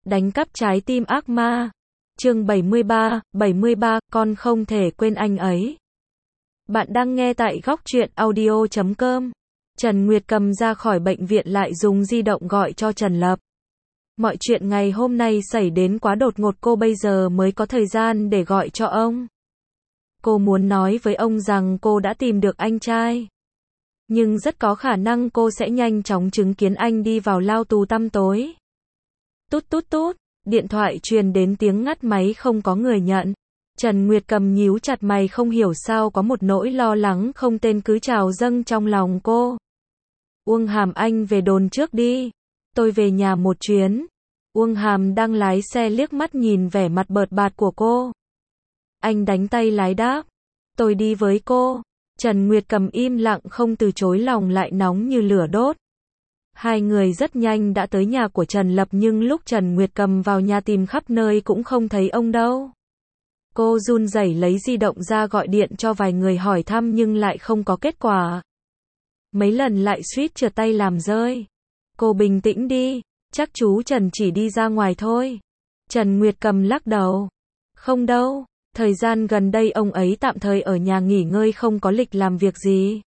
Đánh cắp trái tim ác ma. Chương 73, con không thể quên anh ấy. Bạn đang nghe tại góc truyện audio.com. Trần Nguyệt Cầm ra khỏi bệnh viện lại dùng di động gọi cho Trần Lập. Mọi chuyện ngày hôm nay xảy đến quá đột ngột, cô bây giờ mới có thời gian để gọi cho ông. Cô muốn nói với ông rằng cô đã tìm được anh trai. Nhưng rất có khả năng cô sẽ nhanh chóng chứng kiến anh đi vào lao tù tăm tối. Tút tút tút, điện thoại truyền đến tiếng ngắt máy, không có người nhận. Trần Nguyệt Cầm nhíu chặt mày, không hiểu sao có một nỗi lo lắng không tên cứ trào dâng trong lòng cô. Uông Hàm, anh về đồn trước đi. Tôi về nhà một chuyến. Uông Hàm đang lái xe liếc mắt nhìn vẻ mặt bợt bạt của cô. Anh đánh tay lái đáp. Tôi đi với cô. Trần Nguyệt Cầm im lặng không từ chối, lòng lại nóng như lửa đốt. Hai người rất nhanh đã tới nhà của Trần Lập, nhưng lúc Trần Nguyệt Cầm vào nhà tìm khắp nơi cũng không thấy ông đâu. Cô run rẩy lấy di động ra gọi điện cho vài người hỏi thăm nhưng lại không có kết quả. Mấy lần lại suýt trượt tay làm rơi. Cô bình tĩnh đi, chắc chú Trần chỉ đi ra ngoài thôi. Trần Nguyệt Cầm lắc đầu. Không đâu, thời gian gần đây ông ấy tạm thời ở nhà nghỉ ngơi, không có lịch làm việc gì.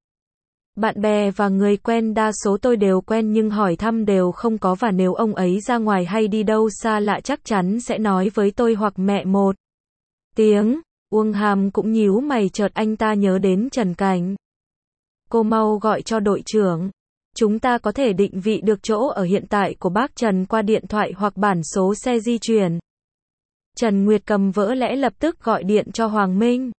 Bạn bè và người quen đa số tôi đều quen nhưng hỏi thăm đều không có, và nếu ông ấy ra ngoài hay đi đâu xa lạ chắc chắn sẽ nói với tôi hoặc mẹ một tiếng. Uông Hàm cũng nhíu mày, chợt anh ta nhớ đến Trần Cảnh. Cô mau gọi cho đội trưởng. Chúng ta có thể định vị được chỗ ở hiện tại của bác Trần qua điện thoại hoặc bản số xe di chuyển. Trần Nguyệt Cầm vỡ lẽ lập tức gọi điện cho Hoàng Minh.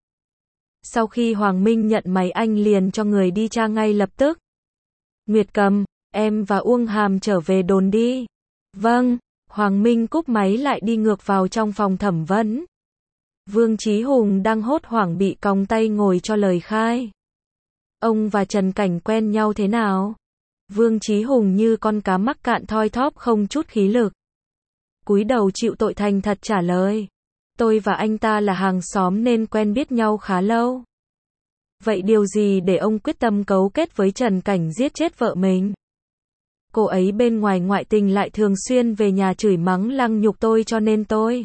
Sau khi Hoàng Minh nhận máy, anh liền cho người đi tra ngay lập tức. Nguyệt Cầm, em và Uông Hàm trở về đồn đi. Vâng. Hoàng Minh cúp máy lại đi ngược vào trong phòng thẩm vấn. Vương Chí Hùng đang hốt hoảng bị còng tay ngồi cho lời khai. Ông và Trần Cảnh quen nhau thế nào? Vương Chí Hùng như con cá mắc cạn thoi thóp không chút khí lực. Cúi đầu chịu tội thành thật trả lời. Tôi và anh ta là hàng xóm nên quen biết nhau khá lâu. Vậy điều gì để ông quyết tâm cấu kết với Trần Cảnh giết chết vợ mình? Cô ấy bên ngoài ngoại tình lại thường xuyên về nhà chửi mắng lăng nhục tôi, cho nên tôi.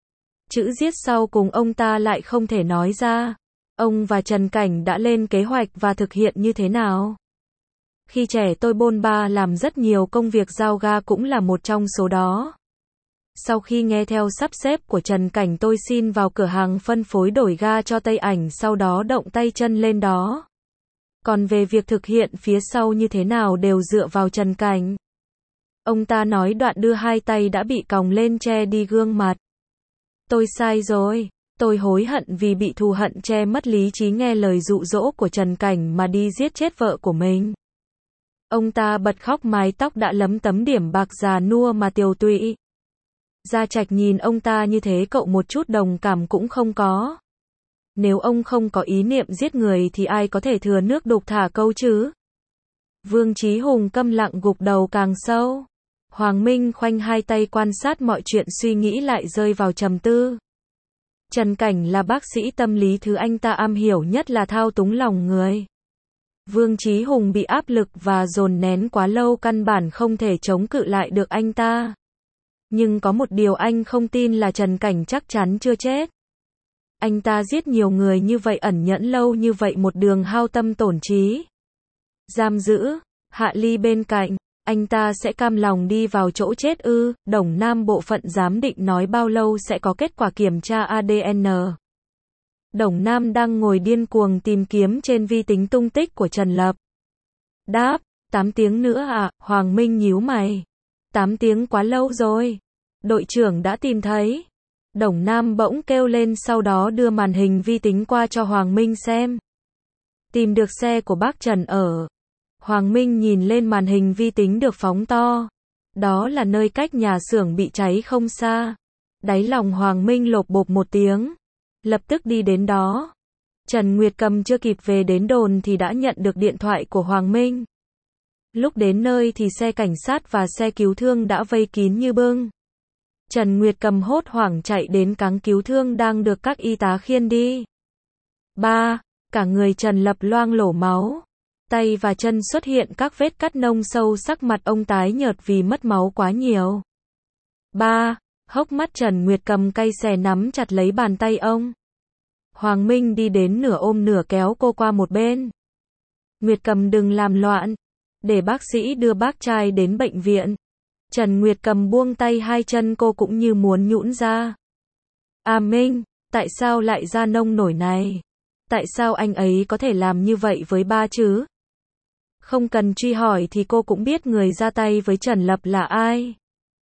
Chữ giết sau cùng ông ta lại không thể nói ra. Ông và Trần Cảnh đã lên kế hoạch và thực hiện như thế nào? Khi trẻ tôi bôn ba làm rất nhiều công việc, giao ga cũng là một trong số đó. Sau khi nghe theo sắp xếp của Trần Cảnh, tôi xin vào cửa hàng phân phối đổi ga cho Tây Ảnh, sau đó động tay chân lên đó. Còn về việc thực hiện phía sau như thế nào đều dựa vào Trần Cảnh. Ông ta nói đoạn đưa hai tay đã bị còng lên che đi gương mặt. Tôi sai rồi. Tôi hối hận vì bị thù hận che mất lý trí, nghe lời dụ dỗ của Trần Cảnh mà đi giết chết vợ của mình. Ông ta bật khóc, mái tóc đã lấm tấm điểm bạc, già nua mà tiều tụy. Gia Trạch nhìn ông ta như thế, cậu một chút đồng cảm cũng không có. Nếu ông không có ý niệm giết người thì ai có thể thừa nước đục thả câu chứ? Vương Chí Hùng câm lặng gục đầu càng sâu. Hoàng Minh khoanh hai tay quan sát mọi chuyện, suy nghĩ lại rơi vào trầm tư. Trần Cảnh là bác sĩ tâm lý, thứ anh ta am hiểu nhất là thao túng lòng người. Vương Chí Hùng bị áp lực và dồn nén quá lâu, căn bản không thể chống cự lại được anh ta. Nhưng có một điều anh không tin là Trần Cảnh chắc chắn chưa chết. Anh ta giết nhiều người như vậy, ẩn nhẫn lâu như vậy, một đường hao tâm tổn trí. Giam giữ Hạ Ly bên cạnh, anh ta sẽ cam lòng đi vào chỗ chết ư? Đồng Nam bộ phận giám định nói bao lâu sẽ có kết quả kiểm tra ADN? Đồng Nam đang ngồi điên cuồng tìm kiếm trên vi tính tung tích của Trần Lập. Đáp, 8 tiếng nữa à? Hoàng Minh nhíu mày. 8 tiếng quá lâu rồi. Đội trưởng đã tìm thấy. Đồng Nam bỗng kêu lên, sau đó đưa màn hình vi tính qua cho Hoàng Minh xem. Tìm được xe của bác Trần ở. Hoàng Minh nhìn lên màn hình vi tính được phóng to. Đó là nơi cách nhà xưởng bị cháy không xa. Đáy lòng Hoàng Minh lộp bộp một tiếng. Lập tức đi đến đó. Trần Nguyệt Cầm chưa kịp về đến đồn thì đã nhận được điện thoại của Hoàng Minh. Lúc đến nơi thì xe cảnh sát và xe cứu thương đã vây kín như bưng. Trần Nguyệt Cầm hốt hoảng chạy đến cáng cứu thương đang được các y tá khiêng đi. Cả người Trần Lập loang lổ máu. Tay và chân xuất hiện các vết cắt nông sâu, sắc mặt ông tái nhợt vì mất máu quá nhiều. Ba, hốc mắt Trần Nguyệt Cầm cay xè nắm chặt lấy bàn tay ông. Hoàng Minh đi đến nửa ôm nửa kéo cô qua một bên. Nguyệt Cầm đừng làm loạn, để bác sĩ đưa bác trai đến bệnh viện. Trần Nguyệt Cầm buông tay, hai chân cô cũng như muốn nhũn ra. A Minh, tại sao lại ra nông nổi này? Tại sao anh ấy có thể làm như vậy với ba chứ? Không cần truy hỏi thì cô cũng biết người ra tay với Trần Lập là ai.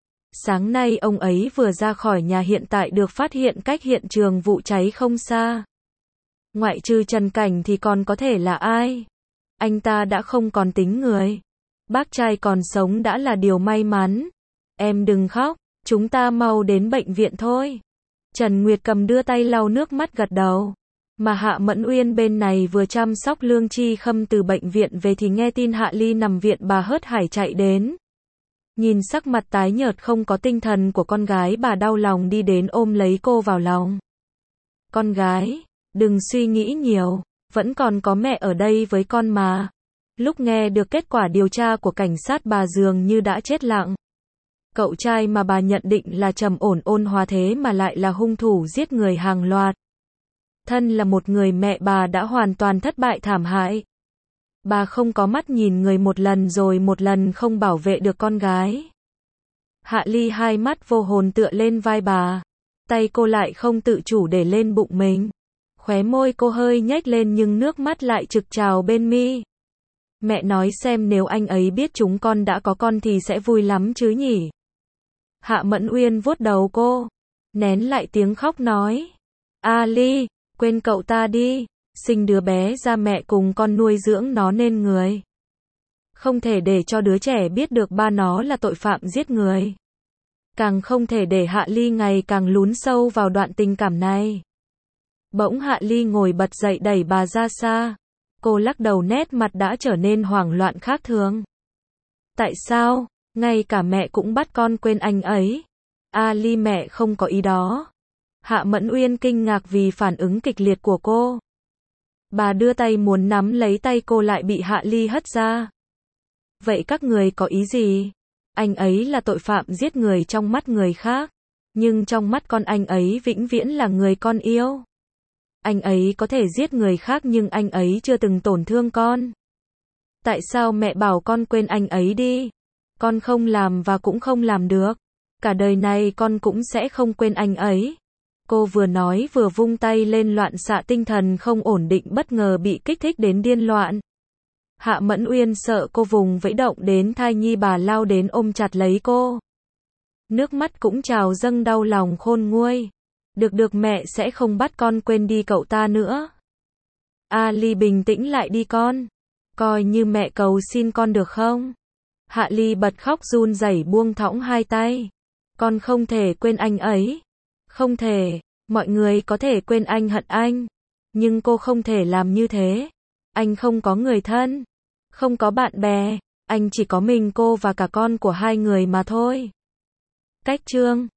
Sáng nay ông ấy vừa ra khỏi nhà, hiện tại được phát hiện cách hiện trường vụ cháy không xa. Ngoại trừ Trần Cảnh thì còn có thể là ai? Anh ta đã không còn tính người. Bác trai còn sống đã là điều may mắn. Em đừng khóc, chúng ta mau đến bệnh viện thôi. Trần Nguyệt Cầm đưa tay lau nước mắt gật đầu. Mà Hạ Mẫn Uyên bên này vừa chăm sóc Lương Chi Khâm từ bệnh viện về thì nghe tin Hạ Ly nằm viện, bà hớt hải chạy đến. Nhìn sắc mặt tái nhợt không có tinh thần của con gái, bà đau lòng đi đến ôm lấy cô vào lòng. Con gái, đừng suy nghĩ nhiều, vẫn còn có mẹ ở đây với con mà. Lúc nghe được kết quả điều tra của cảnh sát, bà dường như đã chết lặng. Cậu trai mà bà nhận định là trầm ổn ôn hòa thế mà lại là hung thủ giết người hàng loạt. Thân là một người mẹ, bà đã hoàn toàn thất bại thảm hại. Bà không có mắt nhìn người một lần rồi một lần không bảo vệ được con gái. Hạ Ly hai mắt vô hồn tựa lên vai bà. Tay cô lại không tự chủ để lên bụng mình. Khóe môi cô hơi nhếch lên nhưng nước mắt lại trực trào bên mi. Mẹ nói xem nếu anh ấy biết chúng con đã có con thì sẽ vui lắm chứ nhỉ? Hạ Mẫn Uyên vuốt đầu cô, nén lại tiếng khóc nói. A Ly, quên cậu ta đi, sinh đứa bé ra mẹ cùng con nuôi dưỡng nó nên người. Không thể để cho đứa trẻ biết được ba nó là tội phạm giết người. Càng không thể để Hạ Ly ngày càng lún sâu vào đoạn tình cảm này. Bỗng Hạ Ly ngồi bật dậy đẩy bà ra xa. Cô lắc đầu, nét mặt đã trở nên hoảng loạn khác thường. Tại sao, ngay cả mẹ cũng bắt con quên anh ấy? A Ly, mẹ không có ý đó. Hạ Mẫn Uyên kinh ngạc vì phản ứng kịch liệt của cô. Bà đưa tay muốn nắm lấy tay cô lại bị Hạ Ly hất ra. Vậy các người có ý gì? Anh ấy là tội phạm giết người trong mắt người khác, nhưng trong mắt con anh ấy vĩnh viễn là người con yêu. Anh ấy có thể giết người khác nhưng anh ấy chưa từng tổn thương con. Tại sao mẹ bảo con quên anh ấy đi? Con không làm và cũng không làm được. Cả đời này con cũng sẽ không quên anh ấy. Cô vừa nói vừa vung tay lên, loạn xạ tinh thần không ổn định bất ngờ bị kích thích đến điên loạn. Hạ Mẫn Uyên sợ cô vùng vẫy động đến thai nhi, bà lao đến ôm chặt lấy cô. Nước mắt cũng trào dâng, đau lòng khôn nguôi. Được mẹ sẽ không bắt con quên đi cậu ta nữa. A Ly, bình tĩnh lại đi con. Coi như mẹ cầu xin con được không? Hạ Ly bật khóc run rẩy buông thõng hai tay. Con không thể quên anh ấy. Không thể, mọi người có thể quên anh, hận anh. Nhưng cô không thể làm như thế. Anh không có người thân, không có bạn bè, anh chỉ có mình cô và cả con của hai người mà thôi. Cách chương